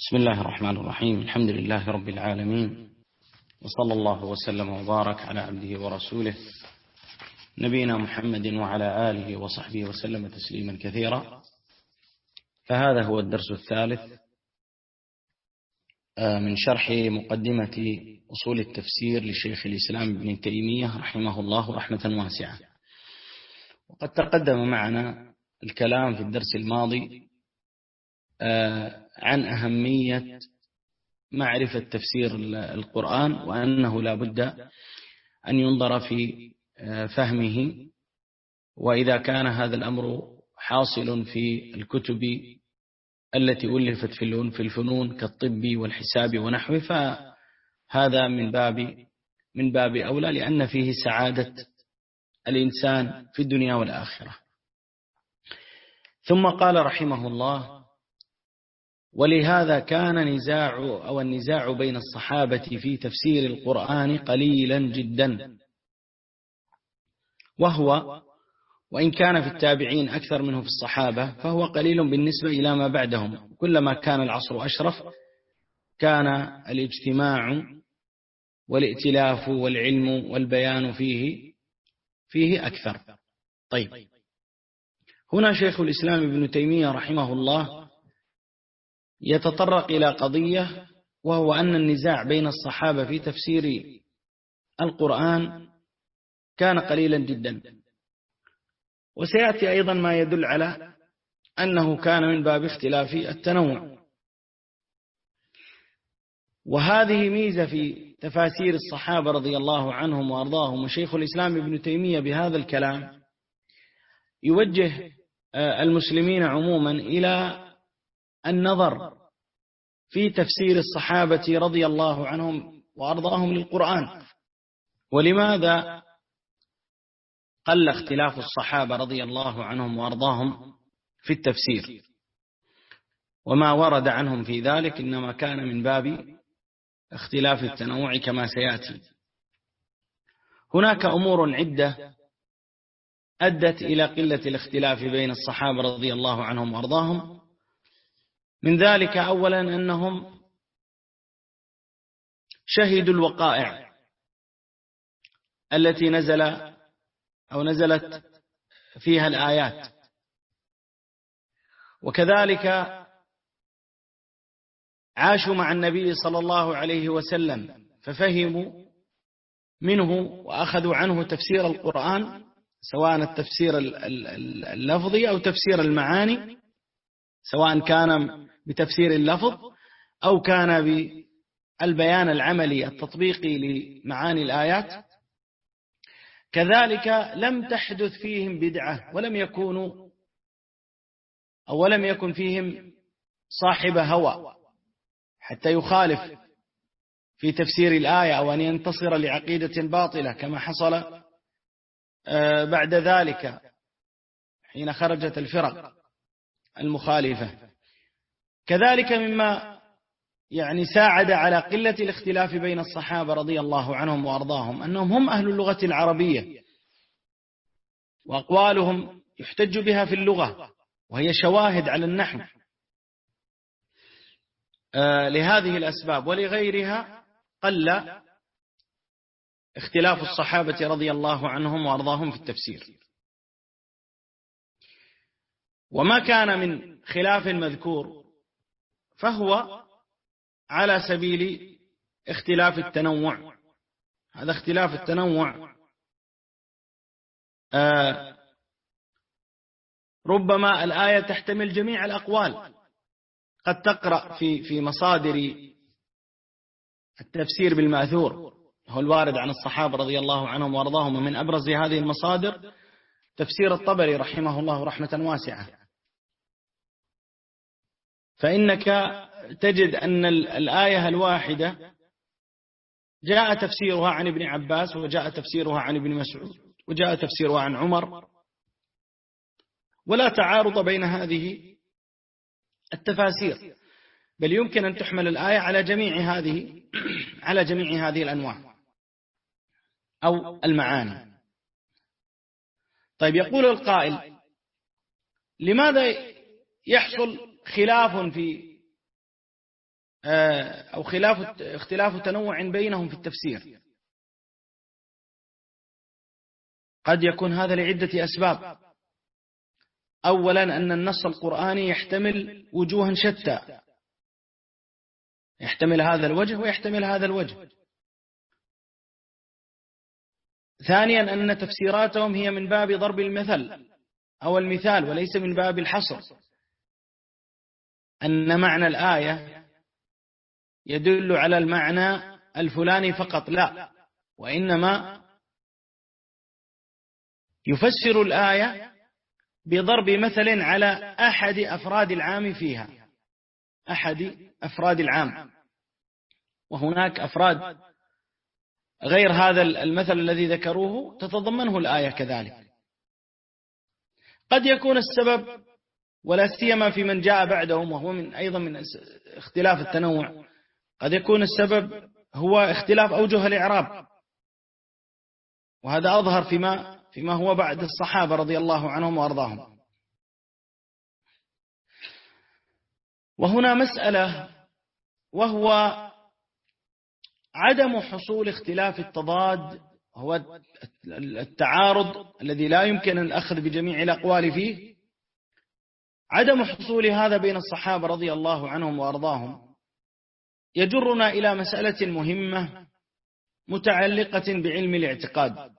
بسم الله الرحمن الرحيم. الحمد لله رب العالمين، وصلى الله وسلم وبارك على عبده ورسوله نبينا محمد وعلى آله وصحبه وسلم تسليما كثيرا. فهذا هو الدرس الثالث من شرح مقدمة أصول التفسير لشيخ الإسلام ابن تيمية رحمه الله رحمة واسعة. وقد تقدم معنا الكلام في الدرس الماضي عن أهمية معرفة تفسير القرآن، وأنه لا بد أن ينظر في فهمه، وإذا كان هذا الأمر حاصل في الكتب التي ألفت في الفنون كالطب والحساب ونحوه، فهذا من باب أولى، لأن فيه سعادة الإنسان في الدنيا والآخرة. ثم قال رحمه الله: ولهذا كان النزاع بين الصحابة في تفسير القرآن قليلا جدا، وهو وإن كان في التابعين أكثر منه في الصحابة فهو قليل بالنسبة إلى ما بعدهم. كلما كان العصر أشرف كان الاجتماع والائتلاف والعلم والبيان فيه أكثر. طيب، هنا شيخ الإسلام ابن تيمية رحمه الله يتطرق إلى قضية، وهو أن النزاع بين الصحابة في تفسير القرآن كان قليلا جدا، وسيأتي أيضا ما يدل على أنه كان من باب اختلاف التنوع. وهذه ميزة في تفاسير الصحابة رضي الله عنهم وأرضاهم. وشيخ الإسلام ابن تيمية بهذا الكلام يوجه المسلمين عموما إلى النظر في تفسير الصحابة رضي الله عنهم وأرضاهم للقرآن. ولماذا قل اختلاف الصحابة رضي الله عنهم وأرضاهم في التفسير؟ وما ورد عنهم في ذلك إنما كان من باب اختلاف التنوع كما سيأتي. هناك أمور عدة أدت إلى قلة الاختلاف بين الصحابة رضي الله عنهم وأرضاهم. من ذلك أولا أنهم شهدوا الوقائع التي نزلت فيها الآيات، وكذلك عاشوا مع النبي صلى الله عليه وسلم ففهموا منه وأخذوا عنه تفسير القرآن، سواء التفسير اللفظي أو تفسير المعاني، سواء كان بتفسير اللفظ أو كان بالبيان العملي التطبيقي لمعاني الآيات. كذلك لم تحدث فيهم بدعة، ولم يكن فيهم صاحب هوى حتى يخالف في تفسير الآية أو أن ينتصر لعقيدة باطلة كما حصل بعد ذلك حين خرجت الفرق المخالفة. كذلك مما ساعد على قلة الاختلاف بين الصحابة رضي الله عنهم وأرضاهم أنهم هم أهل اللغة العربية، وأقوالهم يحتج بها في اللغة، وهي شواهد على النحو. لهذه الأسباب ولغيرها قل اختلاف الصحابة رضي الله عنهم وأرضاهم في التفسير. وما كان من خلاف مذكور فهو على سبيل اختلاف التنوع. هذا اختلاف التنوع ربما الآية تحتمل جميع الأقوال. قد تقرأ في مصادر التفسير بالمأثور، هو الوارد عن الصحابة رضي الله عنهم وأرضاهم، ومن أبرز هذه المصادر تفسير الطبري رحمه الله رحمة واسعة. فإنك تجد أن الآية الواحدة جاء تفسيرها عن ابن عباس، وجاء تفسيرها عن ابن مسعود، وجاء تفسيرها عن عمر، ولا تعارض بين هذه التفاسير، بل يمكن أن تحمل الآية على جميع هذه الأنواع أو المعاني. طيب، يقول القائل: لماذا يحصل خلاف في أو اختلاف تنوع بينهم في التفسير. قد يكون هذا لعدة أسباب. أولا أن النص القرآني يحتمل وجوها شتى، يحتمل هذا الوجه ويحتمل هذا الوجه. ثانيا أن تفسيراتهم هي من باب ضرب المثل أو المثال وليس من باب الحصر، أن معنى الآية يدل على المعنى الفلاني فقط، لا، وإنما يفسر الآية بضرب مثل على أحد أفراد العام فيها، أحد أفراد العام، وهناك أفراد غير هذا المثل الذي ذكروه تتضمنه الآية كذلك. قد يكون السبب، ولا سيما في من جاء بعدهم وهو أيضا من اختلاف التنوع، قد يكون السبب هو اختلاف أوجه الإعراب، وهذا أظهر فيما هو بعد الصحابة رضي الله عنهم وأرضاهم. وهنا مسألة، وهو عدم حصول اختلاف التضاد، هو التعارض الذي لا يمكن الأخذ بجميع الأقوال فيه. عدم حصول هذا بين الصحابة رضي الله عنهم وأرضاهم يجرنا إلى مسألة مهمة متعلقة بعلم الاعتقاد،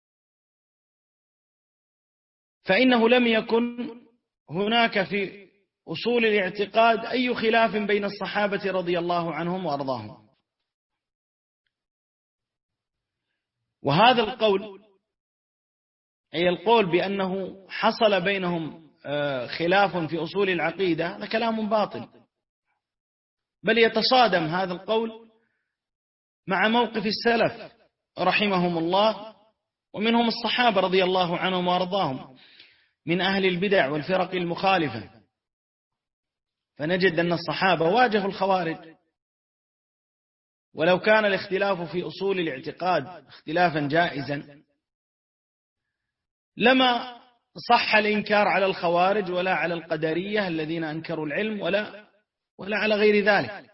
فإنه لم يكن هناك في أصول الاعتقاد أي خلاف بين الصحابة رضي الله عنهم وأرضاهم. وهذا القول، أي القول بأنه حصل بينهم خلاف في أصول العقيدة، هذا كلام باطل، بل يتصادم هذا القول مع موقف السلف رحمهم الله، ومنهم الصحابة رضي الله عنهم وأرضاهم من أهل البدع والفرق المخالفة. فنجد أن الصحابة واجهوا الخوارج، ولو كان الاختلاف في أصول الاعتقاد اختلافا جائزا لما صح الإنكار على الخوارج ولا على القدرية الذين أنكروا العلم ولا على غير ذلك.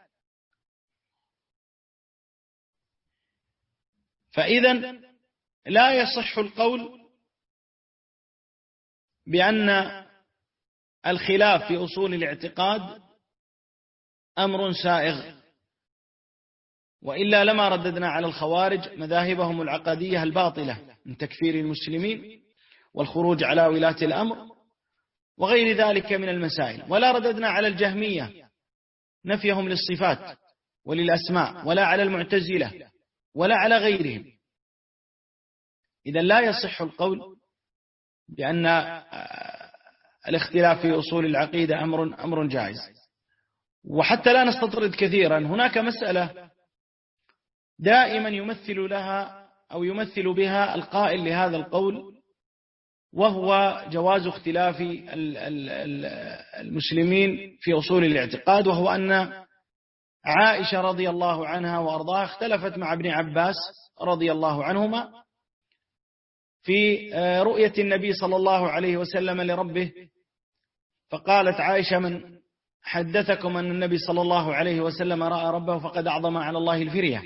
فإذا لا يصح القول بأن الخلاف في أصول الاعتقاد أمر سائغ، وإلا لما رددنا على الخوارج مذاهبهم العقدية الباطلة من تكفير المسلمين والخروج على ولاة الأمر وغير ذلك من المسائل، ولا رددنا على الجهمية نفيهم للصفات وللأسماء، ولا على المعتزلة ولا على غيرهم. إذا لا يصح القول بأن الاختلاف في أصول العقيدة أمر جائز. وحتى لا نستطرد كثيرا، هناك مسألة دائما يمثل بها القائل لهذا القول، وهو جواز اختلاف المسلمين في أصول الاعتقاد، وهو أن عائشة رضي الله عنها وأرضاها اختلفت مع ابن عباس رضي الله عنهما في رؤية النبي صلى الله عليه وسلم لربه، فقالت عائشة: من حدثكم أن النبي صلى الله عليه وسلم رأى ربه فقد أعظم على الله الفرية.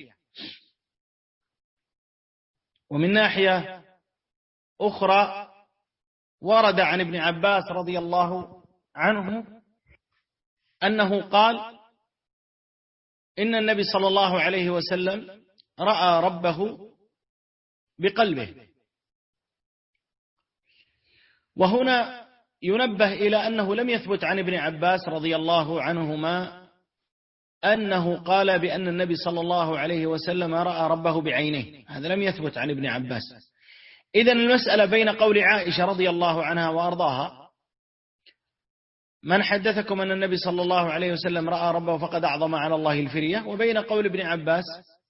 ومن ناحية أخرى ورد عن ابن عباس رضي الله عنه أنه قال إن النبي صلى الله عليه وسلم رأى ربه بقلبه. وهنا ينبه إلى أنه لم يثبت عن ابن عباس رضي الله عنهما أنه قال بأن النبي صلى الله عليه وسلم رأى ربه بعينيه، هذا لم يثبت عن ابن عباس. إذن المسألة بين قول عائشة رضي الله عنها وأرضاها: من حدثكم أن النبي صلى الله عليه وسلم رأى ربه فقد أعظم على الله الفرية، وبين قول ابن عباس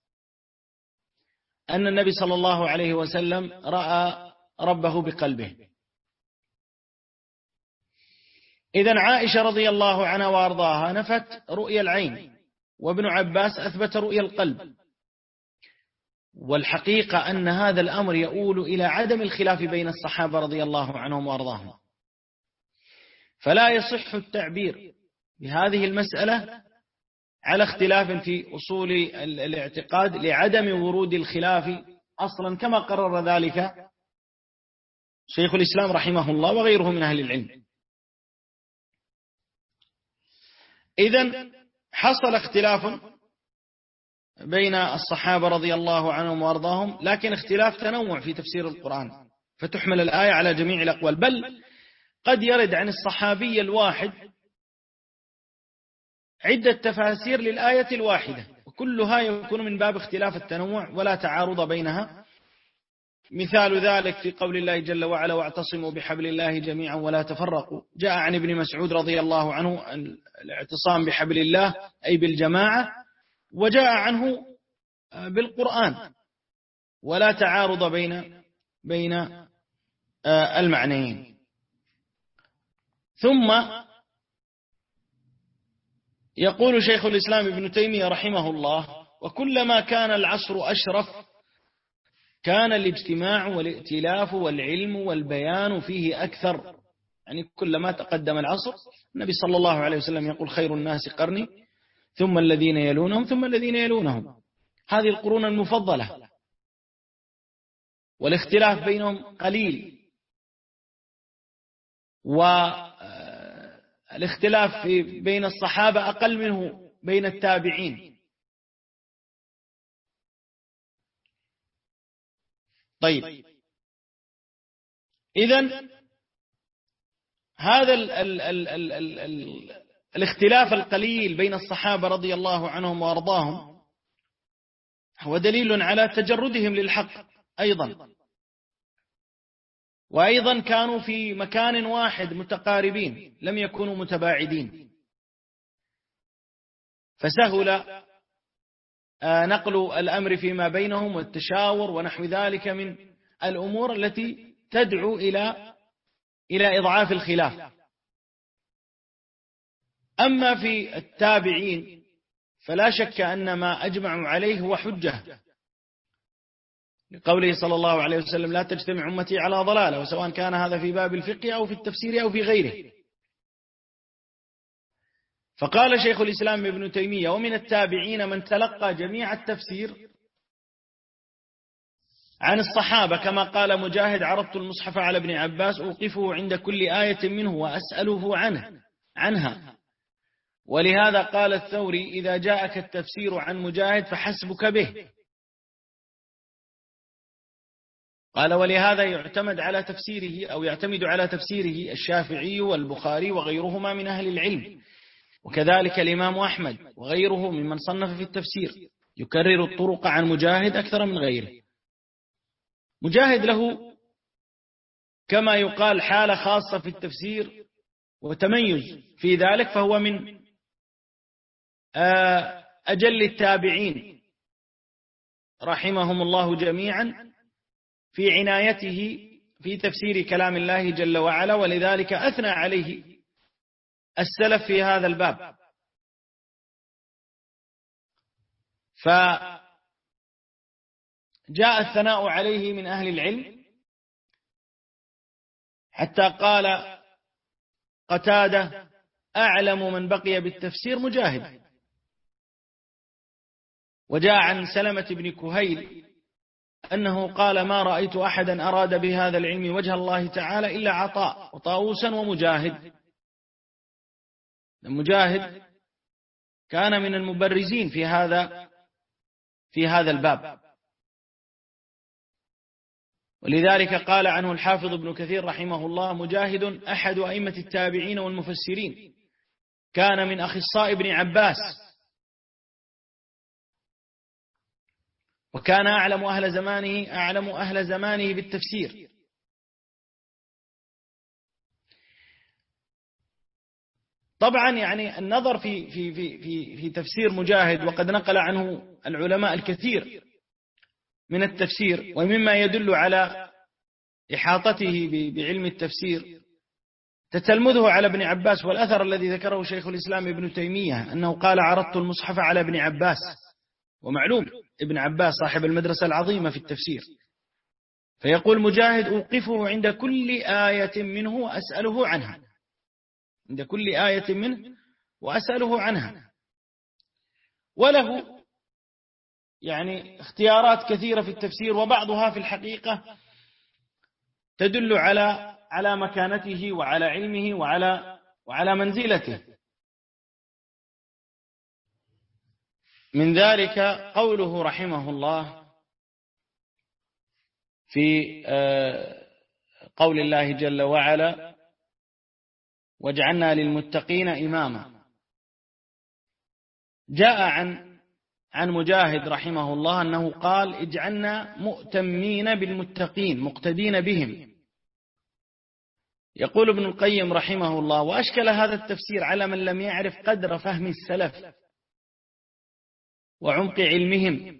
أن النبي صلى الله عليه وسلم رأى ربه بقلبه. إذن عائشة رضي الله عنها وأرضاها نفت رؤيا العين، وابن عباس أثبت رؤيا القلب. والحقيقة أن هذا الأمر يؤول إلى عدم الخلاف بين الصحابة رضي الله عنهم وأرضاهم، فلا يصح التعبير بهذه المسألة على اختلاف في أصول الاعتقاد لعدم ورود الخلاف أصلا، كما قرر ذلك شيخ الإسلام رحمه الله وغيره من أهل العلم. إذن حصل اختلاف بين الصحابة رضي الله عنهم وأرضاهم، لكن اختلاف تنوع في تفسير القرآن، فتحمل الآية على جميع الأقوال، بل قد يرد عن الصحابي الواحد عدة تفاسير للآية الواحدة، وكلها يكون من باب اختلاف التنوع ولا تعارض بينها. مثال ذلك في قول الله جل وعلا: واعتصموا بحبل الله جميعا ولا تفرقوا. جاء عن ابن مسعود رضي الله عنه الاعتصام بحبل الله أي بالجماعة، وجاء عنه بالقرآن، ولا تعارض بين المعنيين. ثم يقول شيخ الإسلام ابن تيمية رحمه الله: وكلما كان العصر أشرف كان الاجتماع والائتلاف والعلم والبيان فيه أكثر. يعني كلما تقدم العصر، النبي صلى الله عليه وسلم يقول: خير الناس قرني ثم الذين يلونهم ثم الذين يلونهم. هذه القرون المفضلة، والاختلاف بينهم قليل، والاختلاف بين الصحابة أقل منه بين التابعين. طيب، إذن هذا الاختلاف القليل بين الصحابة رضي الله عنهم وأرضاهم هو دليل على تجردهم للحق أيضا، وأيضا كانوا في مكان واحد متقاربين، لم يكونوا متباعدين، فسهل نقل الأمر فيما بينهم والتشاور ونحو ذلك من الأمور التي تدعو إلى إضعاف الخلاف. أما في التابعين فلا شك أن ما أجمعوا عليه هو حجة، لقوله صلى الله عليه وسلم: لا تجتمع أمتي على ضلالة، وسواء كان هذا في باب الفقه أو في التفسير أو في غيره. فقال شيخ الإسلام ابن تيمية: ومن التابعين من تلقى جميع التفسير عن الصحابة، كما قال مجاهد: عرضت المصحف على ابن عباس أوقفه عند كل آية منه وأسأله عنها. ولهذا قال الثوري: إذا جاءك التفسير عن مجاهد فحسبك به. قال: ولهذا يعتمد على تفسيره الشافعي والبخاري وغيرهما من أهل العلم، وكذلك الإمام أحمد وغيره ممن صنف في التفسير، يكرر الطرق عن مجاهد أكثر من غيره. مجاهد له كما يقال حالة خاصة في التفسير وتميز في ذلك، فهو من أجل التابعين رحمهم الله جميعا في عنايته في تفسير كلام الله جل وعلا، ولذلك أثنى عليه السلف في هذا الباب. فجاء الثناء عليه من أهل العلم، حتى قال قتادة: أعلم من بقي بالتفسير مجاهد. وجاء عن سلمة بن كهيل أنه قال: ما رأيت أحدا أراد بهذا العلم وجه الله تعالى إلا عطاء وطاووسا ومجاهد. مجاهد كان من المبرزين في هذا الباب، ولذلك قال عنه الحافظ ابن كثير رحمه الله: مجاهد أحد أئمة التابعين والمفسرين، كان من أخصاء ابن عباس، وكان أعلم أهل زمانه بالتفسير. طبعا يعني النظر في تفسير مجاهد، وقد نقل عنه العلماء الكثير من التفسير، ومما يدل على إحاطته بعلم التفسير تتلمذه على ابن عباس، والأثر الذي ذكره شيخ الإسلام ابن تيمية أنه قال: عرضت المصحف على ابن عباس. ومعلوم ابن عباس صاحب المدرسة العظيمة في التفسير، فيقول مجاهد: أوقفه عند كل آية منه وأسأله عنها. عند كل آية منه وأسأله عنها. وله يعني اختيارات كثيرة في التفسير، وبعضها في الحقيقة تدل على مكانته وعلى علمه وعلى منزلته. من ذلك قوله رحمه الله في قول الله جل وعلا: وجعلنا للمتقين إماما. جاء عن مجاهد رحمه الله أنه قال: اجعلنا مؤتمين بالمتقين مقتدين بهم. يقول ابن القيم رحمه الله: وأشكل هذا التفسير على من لم يعرف قدر فهم السلف وعمق علمهم،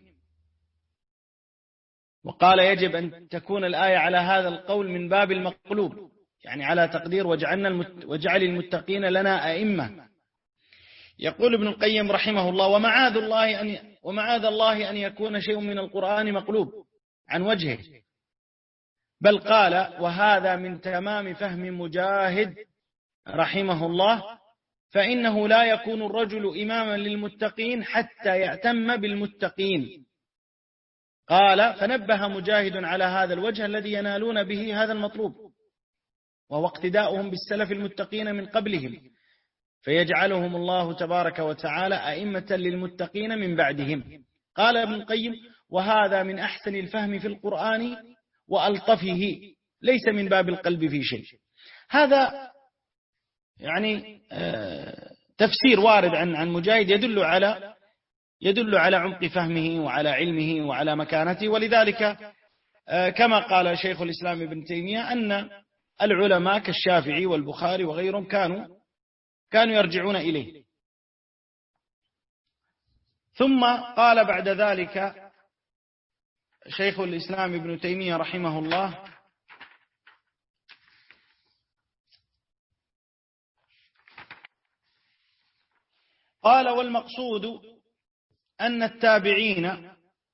وقال: يجب أن تكون الآية على هذا القول من باب المقلوب، يعني على تقدير وجعل المتقين لنا أئمة. يقول ابن القيم رحمه الله: ومعاذ الله أن يكون شيء من القرآن مقلوب عن وجهه، بل قال: وهذا من تمام فهم مجاهد رحمه الله، فإنه لا يكون الرجل إماما للمتقين حتى يأتم بالمتقين. قال: فنبه مجاهد على هذا الوجه الذي ينالون به هذا المطلوب، وهو اقتداؤهم بالسلف المتقين من قبلهم، فيجعلهم الله تبارك وتعالى أئمة للمتقين من بعدهم. قال ابن القيم: وهذا من أحسن الفهم في القرآن وألطفه، ليس من باب القلب في شيء. هذا يعني تفسير وارد عن مجاهد يدل على عمق فهمه وعلى علمه وعلى مكانته. ولذلك كما قال شيخ الإسلام ابن تيمية أن العلماء كالشافعي والبخاري وغيرهم كانوا يرجعون إليه. ثم قال بعد ذلك شيخ الإسلام ابن تيمية رحمه الله: قال: والمقصود أن التابعين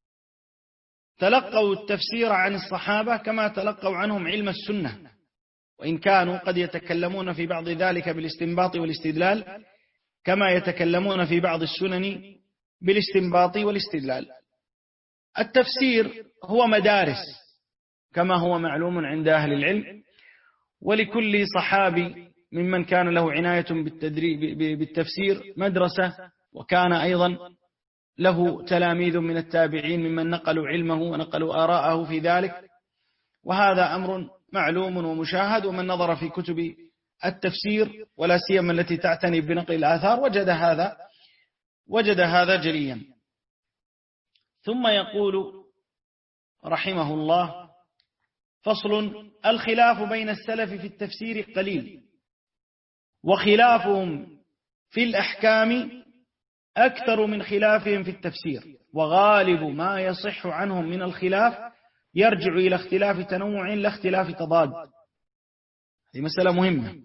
تلقوا التفسير عن الصحابة كما تلقوا عنهم علم السنة، وإن كانوا قد يتكلمون في بعض ذلك بالاستنباط والاستدلال، كما يتكلمون في بعض السنن بالاستنباط والاستدلال. التفسير هو مدارس كما هو معلوم عند أهل العلم، ولكل صحابي ممن كان له عناية بالتفسير مدرسة، وكان أيضا له تلاميذ من التابعين ممن نقلوا علمه ونقلوا آراءه في ذلك، وهذا أمر معلوم ومشاهد. ومن نظر في كتب التفسير ولا سيما التي تعتني بنقل الآثار وجد هذا جليا. ثم يقول رحمه الله: فصل: الخلاف بين السلف في التفسير قليل، وخلافهم في الأحكام أكثر من خلافهم في التفسير، وغالب ما يصح عنهم من الخلاف يرجع إلى اختلاف تنوع لا اختلاف تضاد. هذه مسألة مهمة.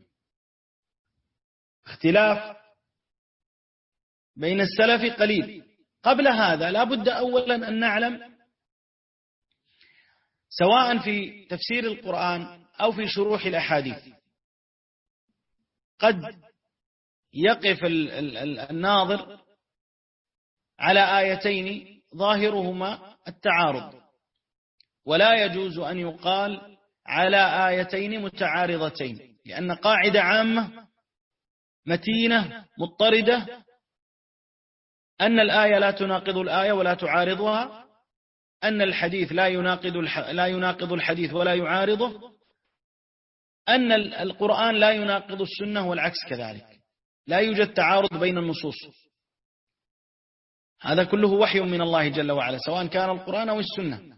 اختلاف بين السلف قليل. قبل هذا لا بد أولا أن نعلم، سواء في تفسير القرآن أو في شروح الأحاديث، قد يقف الناظر على آيتين ظاهرهما التعارض، ولا يجوز أن يقال على آيتين متعارضتين، لأن قاعدة عامة متينة مضطردة أن الآية لا تناقض الآية ولا تعارضها، أن الحديث لا يناقض الحديث ولا يعارضه، أن القرآن لا يناقض السنة والعكس كذلك، لا يوجد تعارض بين النصوص. هذا كله وحي من الله جل وعلا، سواء كان القرآن أو السنة.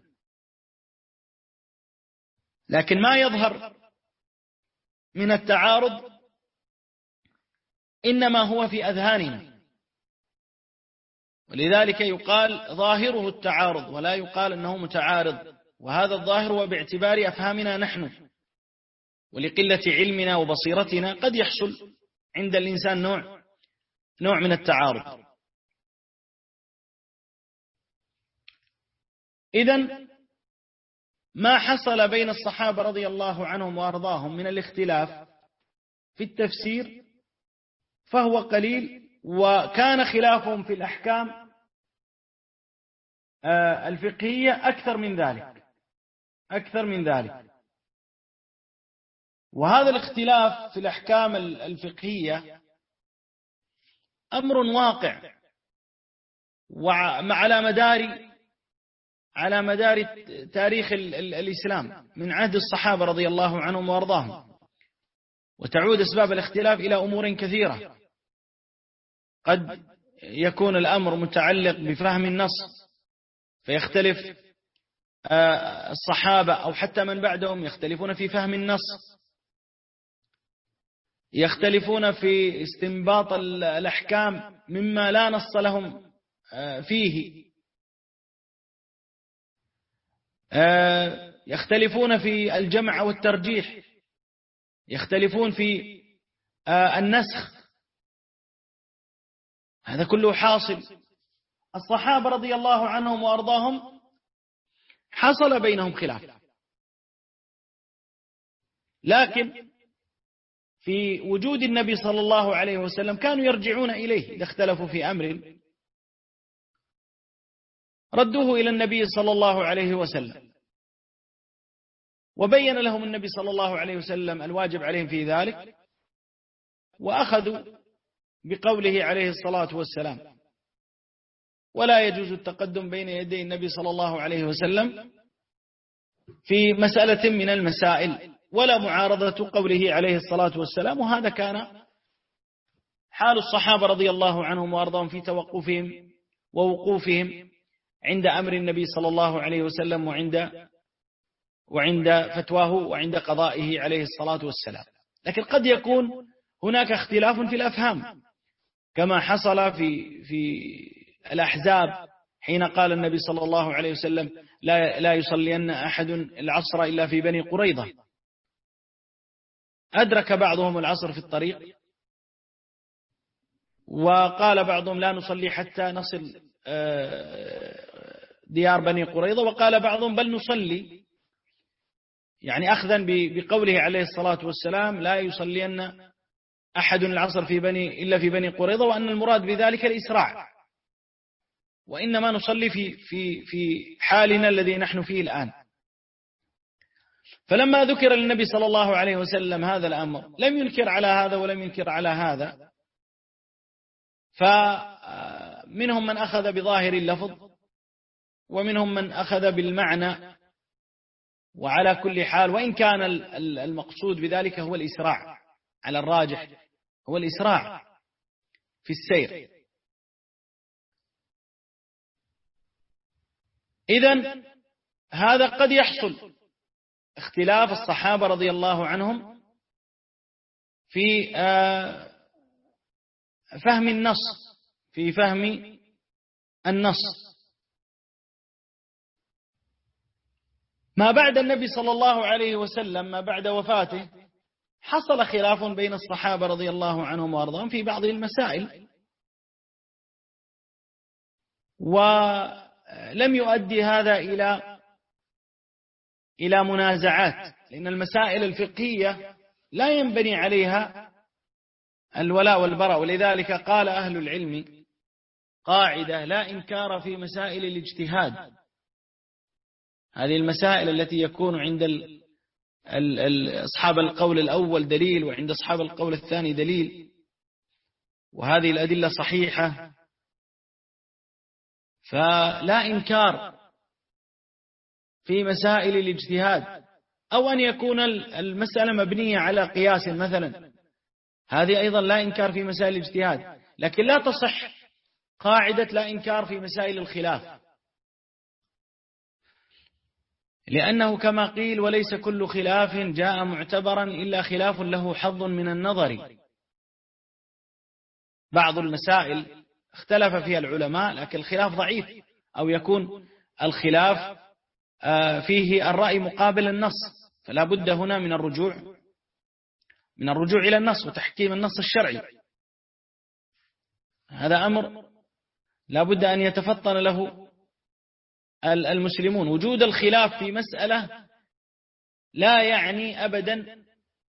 لكن ما يظهر من التعارض إنما هو في أذهاننا، ولذلك يقال ظاهره التعارض ولا يقال أنه متعارض. وهذا الظاهر هو باعتبار أفهامنا نحن، ولقلة علمنا وبصيرتنا قد يحصل عند الإنسان نوع من التعارض. إذن ما حصل بين الصحابة رضي الله عنهم وأرضاهم من الاختلاف في التفسير فهو قليل، وكان خلافهم في الأحكام الفقهية أكثر من ذلك. وهذا الاختلاف في الأحكام الفقهية أمر واقع، على مدار تاريخ الإسلام من عهد الصحابة رضي الله عنهم وأرضاهم. وتعود أسباب الاختلاف إلى أمور كثيرة. قد يكون الأمر متعلق بفهم النص، فيختلف الصحابة أو حتى من بعدهم يختلفون في فهم النص، يختلفون في استنباط الأحكام مما لا نص لهم فيه، يختلفون في الجمع والترجيح، يختلفون في النسخ. هذا كله حاصل. الصحابة رضي الله عنهم وأرضاهم حصل بينهم خلاف، لكن في وجود النبي صلى الله عليه وسلم كانوا يرجعون إليه إذا اختلفوا في أمر، ردوه إلى النبي صلى الله عليه وسلم، وبين لهم النبي صلى الله عليه وسلم الواجب عليهم في ذلك، وأخذوا بقوله عليه الصلاة والسلام. ولا يجوز التقدم بين يدي النبي صلى الله عليه وسلم في مسألة من المسائل، ولا معارضة قوله عليه الصلاة والسلام. وهذا كان حال الصحابة رضي الله عنهم وأرضاهم في توقفهم ووقوفهم عند أمر النبي صلى الله عليه وسلم، وعند فتواه، وعند قضائه عليه الصلاة والسلام. لكن قد يكون هناك اختلاف في الأفهام، كما حصل في الأحزاب حين قال النبي صلى الله عليه وسلم لا يصلين أحد العصر إلا في بني قريظة. أدرك بعضهم العصر في الطريق، وقال بعضهم لا نصلي حتى نصل ديار بني قريظة، وقال بعضهم بل نصلي، يعني أخذا بقوله عليه الصلاة والسلام لا يصلين أحد العصر إلا في بني قريظة، وأن المراد بذلك الإسراع، وإنما نصلي في حالنا الذي نحن فيه الآن. فلما ذكر للنبي صلى الله عليه وسلم هذا الأمر لم ينكر على هذا ولم ينكر على هذا، فمنهم من أخذ بظاهر اللفظ ومنهم من أخذ بالمعنى. وعلى كل حال، وإن كان المقصود بذلك هو الإسراع، على الراجح هو الإسراع في السير. إذن هذا قد يحصل اختلاف الصحابة رضي الله عنهم في فهم النص. ما بعد النبي صلى الله عليه وسلم، ما بعد وفاته، حصل خلاف بين الصحابة رضي الله عنهم وأرضاهم في بعض المسائل، ولم يؤدي هذا إلى منازعات، لأن المسائل الفقهية لا ينبني عليها الولاء والبراء. ولذلك قال أهل العلم قاعدة: لا إنكار في مسائل الاجتهاد. هذه المسائل التي يكون عند أصحاب القول الأول دليل، وعند أصحاب القول الثاني دليل، وهذه الأدلة صحيحة، فلا إنكار في مسائل الاجتهاد. أو أن يكون المسألة مبنية على قياس مثلا، هذه أيضا لا إنكار في مسائل الاجتهاد، لكن لا تصح قاعدة لا إنكار في مسائل الخلاف، لأنه كما قيل: وليس كل خلاف جاء معتبرا إلا خلاف له حظ من النظر. بعض المسائل اختلف فيها العلماء لكن الخلاف ضعيف، أو يكون الخلاف فيه الرأي مقابل النص، فلا بد هنا من الرجوع إلى النص وتحكيم النص الشرعي. هذا أمر لا بد أن يتفطن له المسلمون. وجود الخلاف في مسألة لا يعني أبدا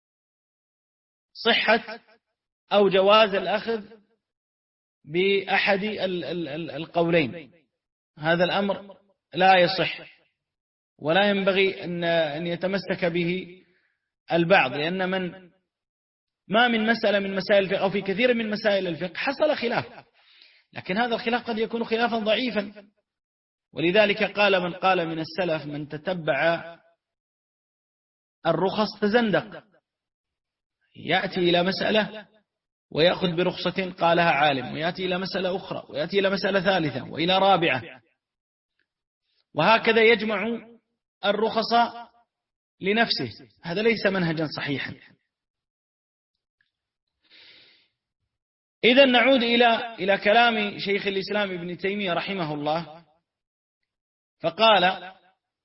صحة أو جواز الأخذ بأحد القولين. هذا الأمر لا يصح، ولا ينبغي أن يتمسك به البعض، لأن ما من مسألة من مسائل الفقه أو في كثير من مسائل الفقه حصل خلاف، لكن هذا الخلاف قد يكون خلافا ضعيفا. ولذلك قال من قال من السلف: من تتبع الرخص تزندق. يأتي إلى مسألة ويأخذ برخصة قالها عالم، ويأتي إلى مسألة أخرى، ويأتي إلى مسألة ثالثة وإلى رابعة، وهكذا يجمع الرخص لنفسه. هذا ليس منهجا صحيحا. إذن نعود إلى كلام شيخ الإسلام ابن تيمية رحمه الله، فقال: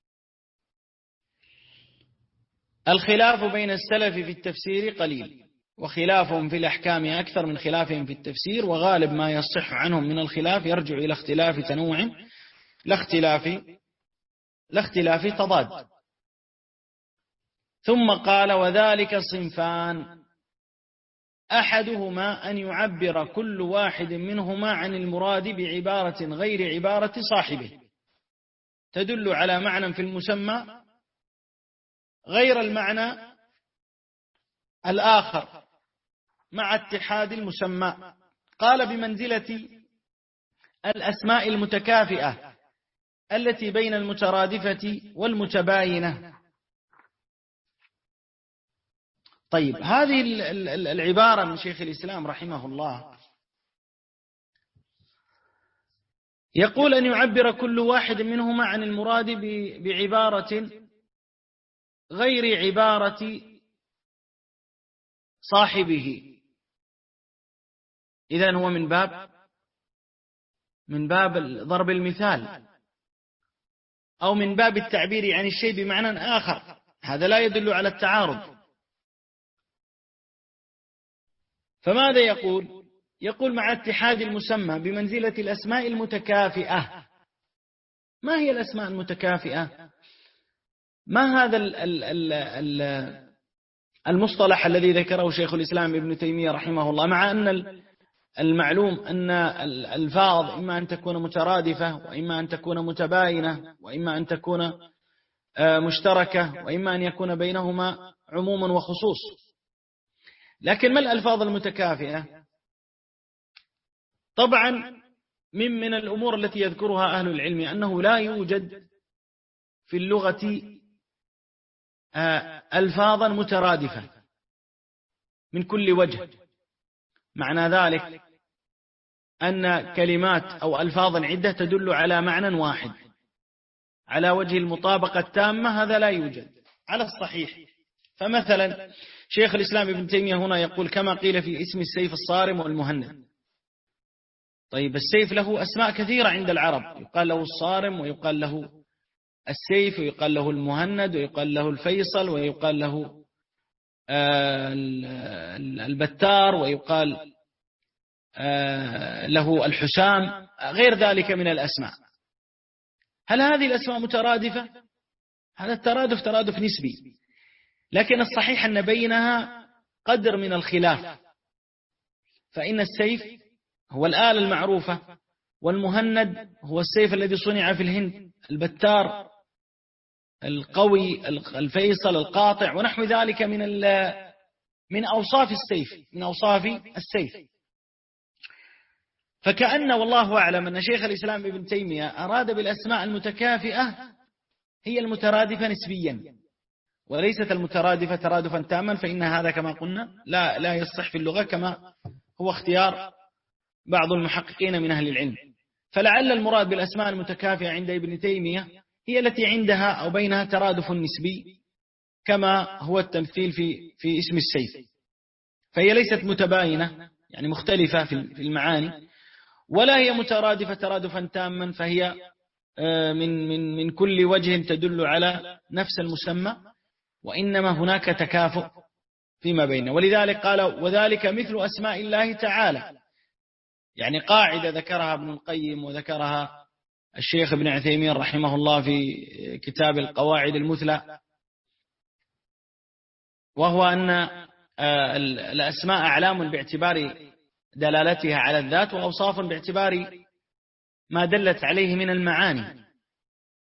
الخلاف بين السلف في التفسير قليل، وخلافهم في الأحكام أكثر من خلافهم في التفسير، وغالب ما يصح عنهم من الخلاف يرجع إلى اختلاف تنوع لا اختلاف تضاد. ثم قال: وذلك صنفان، أحدهما أن يعبر كل واحد منهما عن المراد بعبارة غير عبارة صاحبه تدل على معنى في المسمى غير المعنى الآخر مع اتحاد المسمى. قال: بمنزلة الأسماء المتكافئة التي بين المترادفة والمتباينة. طيب، هذه العبارة من شيخ الإسلام رحمه الله يقول: أن يعبر كل واحد منهما عن المراد بعبارة غير عبارة صاحبه. إذن هو من باب ضرب المثال، أو من باب التعبير عن الشيء بمعنى آخر. هذا لا يدل على التعارض. فماذا يقول؟ يقول: مع اتحاد المسمى بمنزلة الأسماء المتكافئة. ما هي الأسماء المتكافئة؟ ما هذا المصطلح الذي ذكره شيخ الإسلام ابن تيمية رحمه الله، مع أن المعلوم أن الألفاظ إما أن تكون مترادفة، وإما أن تكون متباينة، وإما أن تكون مشتركة، وإما أن يكون بينهما عموم وخصوص. لكن ما الألفاظ المتكافئة؟ طبعا من الأمور التي يذكرها أهل العلم أنه لا يوجد في اللغة ألفاظا مترادفة من كل وجه. معنى ذلك أن كلمات أو ألفاظا عدة تدل على معنى واحد على وجه المطابقة التامة، هذا لا يوجد على الصحيح. فمثلا شيخ الإسلام ابن تيمية هنا يقول: كما قيل في اسم السيف الصارم والمهند. طيب، السيف له أسماء كثيرة عند العرب، يقال له الصارم، ويقال له السيف، ويقال له المهند، ويقال له الفيصل، ويقال له البتار، ويقال له الحسام، غير ذلك من الأسماء. هل هذه الأسماء مترادفة؟ هذا الترادف ترادف نسبي، لكن الصحيح أن بينها قدر من الخلاف. فإن السيف هو الآلة المعروفة، والمهند هو السيف الذي صنع في الهند، البتار القوي، الفيصل القاطع، ونحو ذلك من أوصاف السيف. فكأن والله أعلم أن شيخ الإسلام ابن تيمية أراد بالأسماء المتكافئة هي المترادفة نسبيا، وليست المترادفة ترادفا تاما، فإن هذا كما قلنا لا يصح في اللغة، كما هو اختيار بعض المحققين من أهل العلم. فلعل المراد بالأسماء المتكافئة عند ابن تيمية هي التي عندها أو بينها ترادف نسبي، كما هو التمثيل في اسم السيف. فهي ليست متباينة، يعني مختلفة في المعاني، ولا هي مترادفة ترادفا تاما، فهي من كل وجه تدل على نفس المسمى، وإنما هناك تكافؤ فيما بينه. ولذلك قال: وذلك مثل أسماء الله تعالى. يعني قاعدة ذكرها ابن القيم وذكرها الشيخ ابن عثيمين رحمه الله في كتاب القواعد المثلى، وهو أن الأسماء أعلام باعتبار دلالتها على الذات، وأوصاف باعتبار ما دلت عليه من المعاني.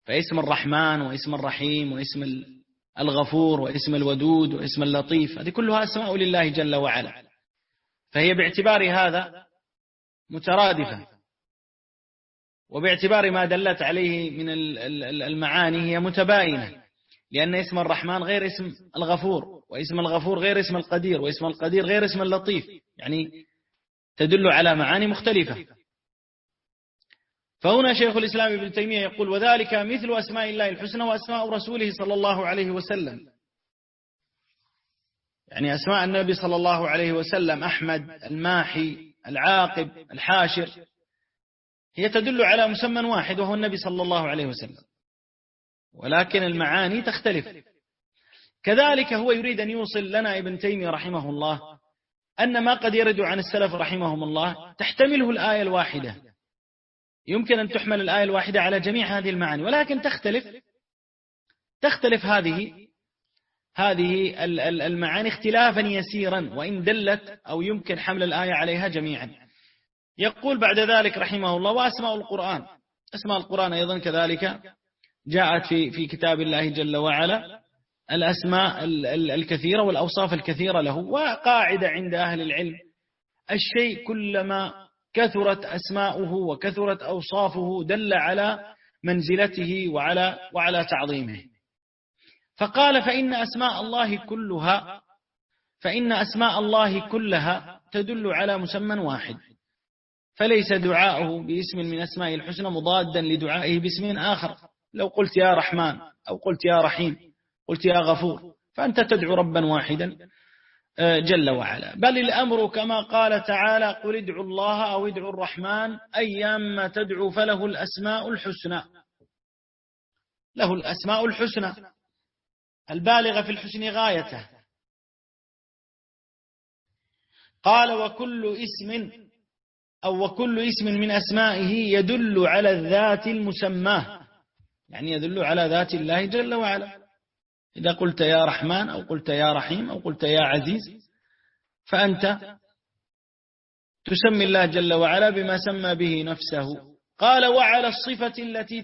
فاسم الرحمن واسم الرحيم واسم الغفور واسم الودود واسم اللطيف، هذه كلها أسماء لله جل وعلا، فهي باعتبار هذا مترادفة، وباعتبار ما دلت عليه من المعاني هي متباينة، لأن اسم الرحمن غير اسم الغفور، واسم الغفور غير اسم القدير، واسم القدير غير اسم اللطيف، يعني تدل على معاني مختلفة. فهنا شيخ الإسلام ابن تيمية يقول: وذلك مثل أسماء الله الحسنى وأسماء رسوله صلى الله عليه وسلم، يعني أسماء النبي صلى الله عليه وسلم أحمد، الماحي، العاقب، الحاشر، هي تدل على مسمى واحد وهو النبي صلى الله عليه وسلم، ولكن المعاني تختلف. كذلك هو يريد أن يوصل لنا ابن تيمية رحمه الله أن ما قد يرد عن السلف رحمهم الله تحتمله الآية الواحدة، يمكن أن تحمل الآية الواحدة على جميع هذه المعاني، ولكن تختلف هذه المعاني اختلافا يسيرا، وإن دلت أو يمكن حمل الآية عليها جميعا. يقول بعد ذلك رحمه الله: وأسماء القرآن، أسماء القرآن أيضا كذلك جاءت في كتاب الله جل وعلا الأسماء الكثيرة والأوصاف الكثيرة له. وقاعدة عند أهل العلم: الشيء كلما كثرت أسماؤه وكثرت أوصافه دل على منزلته وعلى تعظيمه. فقال: فإن أسماء الله كلها تدل على مسمى واحد، فليس دعاؤه باسم من أسماء الحسنى مضادا لدعائه باسم آخر. لو قلت يا رحمن أو قلت يا رحيم قلت يا غفور فأنت تدعو ربا واحدا جل وعلا. بل الأمر كما قال تعالى: قل ادعوا الله أو ادعوا الرحمن أيما تدعو فله الأسماء الحسنى. له الأسماء الحسنى البالغة في الحسن غايته. قال: وكل اسم من أسمائه يدل على الذات المسماه، يعني يدل على ذات الله جل وعلا. إذا قلت يا رحمن أو قلت يا رحيم أو قلت يا عزيز فأنت تسمي الله جل وعلا بما سمى به نفسه. قال: وعلى الصفة التي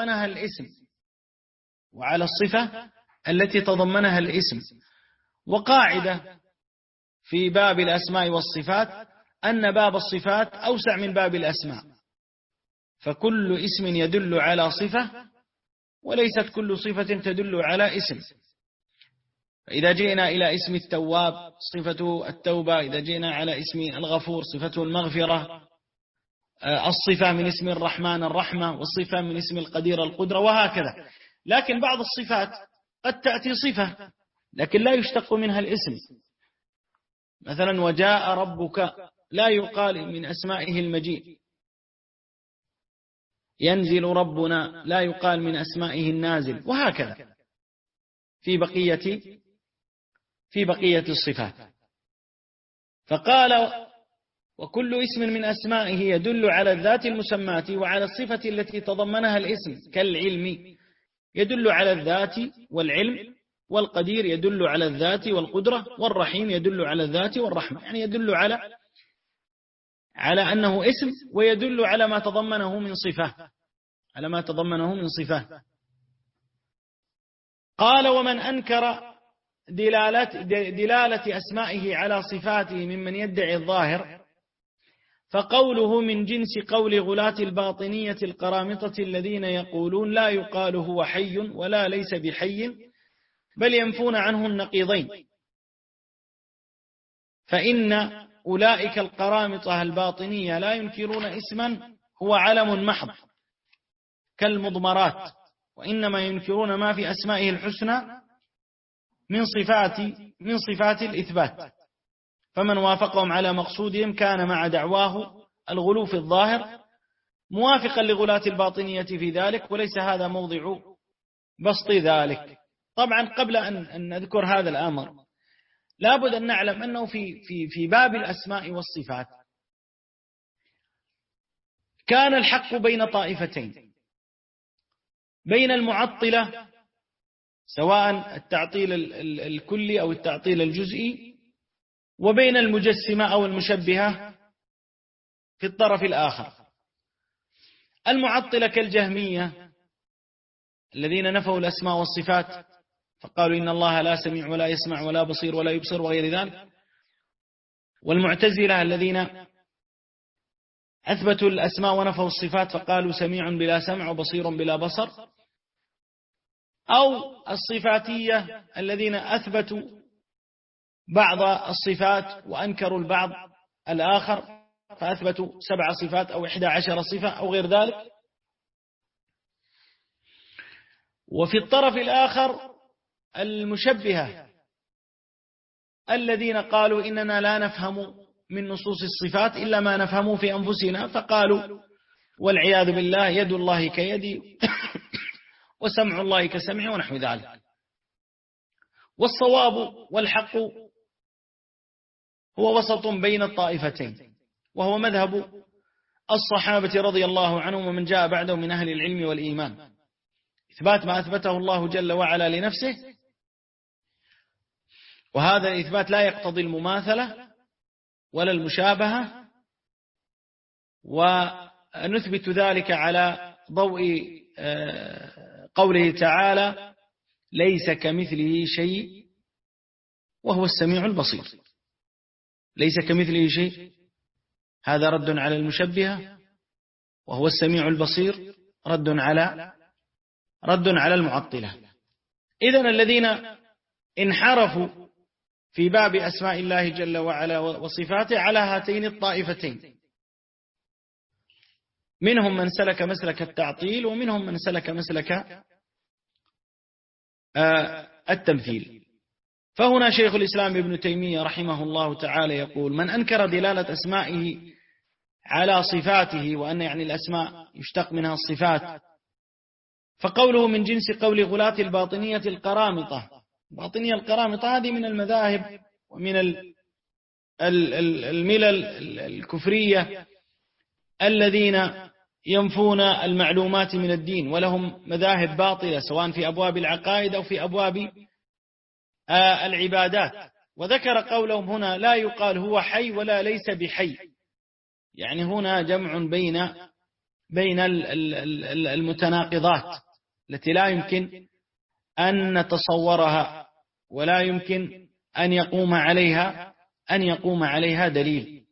تضمنها الاسم. وقاعدة في باب الأسماء والصفات أن باب الصفات أوسع من باب الأسماء، فكل اسم يدل على صفة وليست كل صفة تدل على اسم. فإذا جئنا إلى اسم التواب صفته التوبة، إذا جئنا على اسم الغفور صفته المغفرة، الصفة من اسم الرحمن الرحمة، والصفة من اسم القدير القدرة، وهكذا. لكن بعض الصفات قد تأتي صفة لكن لا يشتق منها الاسم، مثلا وجاء ربك لا يقال من أسمائه المجيء، ينزل ربنا لا يقال من أسمائه النازل، وهكذا في بقية الصفات. فقال: وكل اسم من أسمائه يدل على الذات المسماة وعلى الصفة التي تضمنها الاسم، كالعلم يدل على الذات والعلم، والقدير يدل على الذات والقدرة، والرحيم يدل على الذات والرحمة، يعني يدل على أنه اسم ويدل على ما تضمنه من صفة. قال: ومن أنكر دلالة أسمائه على صفاته ممن يدعي الظاهر، فقوله من جنس قول غلاة الباطنية القرامطة الذين يقولون لا يقال هو حي ولا ليس بحي، بل ينفون عنه النقيضين. فإن أولئك القرامطة الباطنية لا ينكرون اسما هو علم محض كالمضمرات، وإنما ينكرون ما في أسمائه الحسنى من صفات الإثبات. فمن وافقهم على مقصودهم كان مع دعواه الغلو في الظاهر موافقا لغلاة الباطنية في ذلك، وليس هذا موضع بسط ذلك. طبعا قبل أن نذكر هذا الأمر لابد أن نعلم أنه في باب الأسماء والصفات كان الحق بين طائفتين: بين المعطلة سواء التعطيل الكلي أو التعطيل الجزئي، وبين المجسمة أو المشبهة في الطرف الآخر. المعطلة كالجهمية الذين نفوا الأسماء والصفات فقالوا إن الله لا سميع ولا يسمع ولا بصير ولا يبصر وغير ذلك، والمعتزلة الذين أثبتوا الأسماء ونفوا الصفات فقالوا سميع بلا سمع وبصير بلا بصر، أو الصفاتية الذين أثبتوا بعض الصفات وأنكروا البعض الآخر فأثبتوا 7 صفات أو 11 صفة أو غير ذلك. وفي الطرف الآخر المشبهة الذين قالوا إننا لا نفهم من نصوص الصفات إلا ما نفهمه في أنفسنا، فقالوا والعياذ بالله يد الله كيدي وسمع الله كسمعه ونحو ذلك. والصواب والحق هو وسط بين الطائفتين، وهو مذهب الصحابة رضي الله عنهم ومن جاء بعدهم من أهل العلم والإيمان، إثبات ما أثبته الله جل وعلا لنفسه، وهذا الإثبات لا يقتضي المماثلة ولا المشابهة، ونثبت ذلك على ضوء قوله تعالى ليس كمثله شيء وهو السميع البصير. ليس كمثله شيء هذا رد على المشبهة، وهو السميع البصير رد على المعطلة. إذن الذين انحرفوا في باب أسماء الله جل وعلا وصفاته على هاتين الطائفتين، منهم من سلك مسلك التعطيل ومنهم من سلك مسلك التمثيل. فهنا شيخ الإسلام ابن تيمية رحمه الله تعالى يقول من أنكر دلالة أسمائه على صفاته، وأن يعني الأسماء يشتق منها الصفات، فقوله من جنس قول غلاة الباطنية القرامطة. الباطنية القرامطة هذه من المذاهب ومن الملل الكفرية الذين ينفون المعلومات من الدين، ولهم مذاهب باطلة سواء في أبواب العقائد أو في أبواب العبادات. وذكر قولهم هنا لا يقال هو حي ولا ليس بحي، يعني هنا جمع بين المتناقضات التي لا يمكن أن نتصورها ولا يمكن أن يقوم عليها دليل.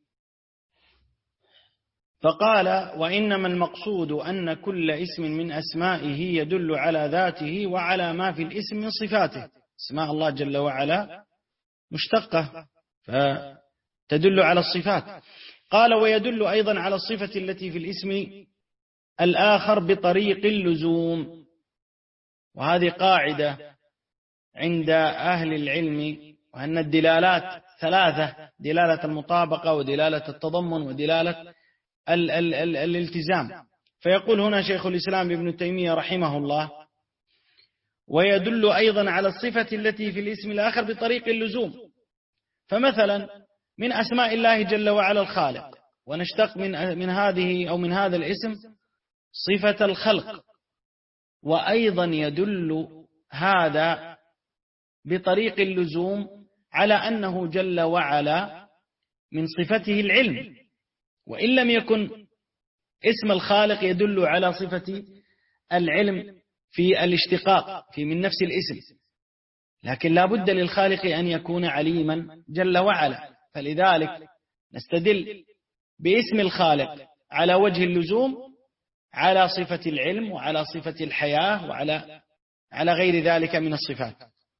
فقال وإنما المقصود أن كل اسم من أسمائه يدل على ذاته وعلى ما في الاسم من صفاته. اسماء الله جل وعلا مشتقة فتدل على الصفات. قال ويدل أيضا على الصفة التي في الاسم الآخر بطريق اللزوم. وهذه قاعدة عند أهل العلم، وأن الدلالات 3: دلالة المطابقة ودلالة التضمن ودلالة الالتزام. فيقول هنا شيخ الإسلام ابن تيمية رحمه الله ويدل أيضا على الصفة التي في الاسم الآخر بطريق اللزوم. فمثلا من أسماء الله جل وعلا الخالق، ونشتق من هذه أو من هذا الاسم صفة الخلق، وأيضا يدل هذا بطريق اللزوم على أنه جل وعلا من صفته العلم، وإن لم يكن اسم الخالق يدل على صفة العلم في الاشتقاق في من نفس الاسم، لكن لا بد للخالق أن يكون عليما جل وعلا. فلذلك نستدل باسم الخالق على وجه اللزوم على صفة العلم وعلى صفة الحياة وعلى غير ذلك من الصفات.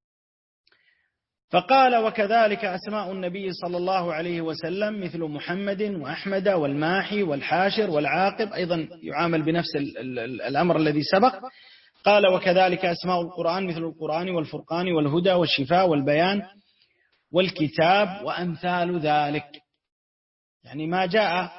فقال وكذلك أسماء النبي صلى الله عليه وسلم مثل محمد وأحمد والماحي والحاشر والعاقب أيضا يعامل بنفس الأمر الذي سبق. قال وكذلك أسماء القرآن مثل القرآن والفرقان والهدى والشفاء والبيان والكتاب وأمثال ذلك، يعني ما جاء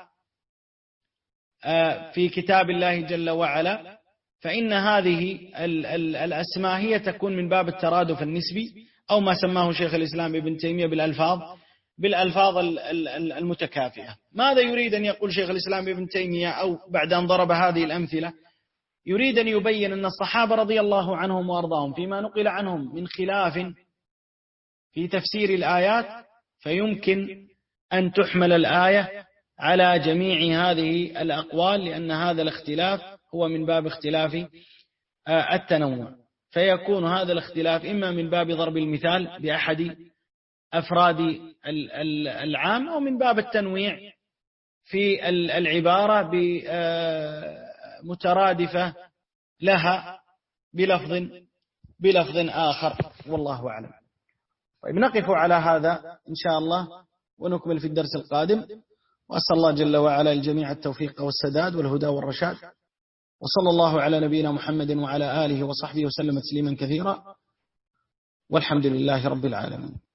في كتاب الله جل وعلا، فإن هذه الأسماء هي تكون من باب الترادف النسبي، أو ما سماه شيخ الإسلام ابن تيمية بالألفاظ المتكافئة. ماذا يريد أن يقول شيخ الإسلام ابن تيمية أو بعد أن ضرب هذه الأمثلة؟ يريد أن يبين أن الصحابة رضي الله عنهم وأرضاهم فيما نقل عنهم من خلاف في تفسير الآيات، فيمكن أن تحمل الآية على جميع هذه الأقوال، لأن هذا الاختلاف هو من باب اختلاف التنوع، فيكون هذا الاختلاف إما من باب ضرب المثال بأحد أفراد العام، أو من باب التنويع في العبارة بمترادفة لها بلفظ آخر، والله أعلم. طيب، نقف على هذا إن شاء الله ونكمل في الدرس القادم، وأسأل الله جل وعلا الجميع التوفيق والسداد والهدى والرشاد، وصلى الله على نبينا محمد وعلى آله وصحبه وسلم تسليما كثيرا، والحمد لله رب العالمين.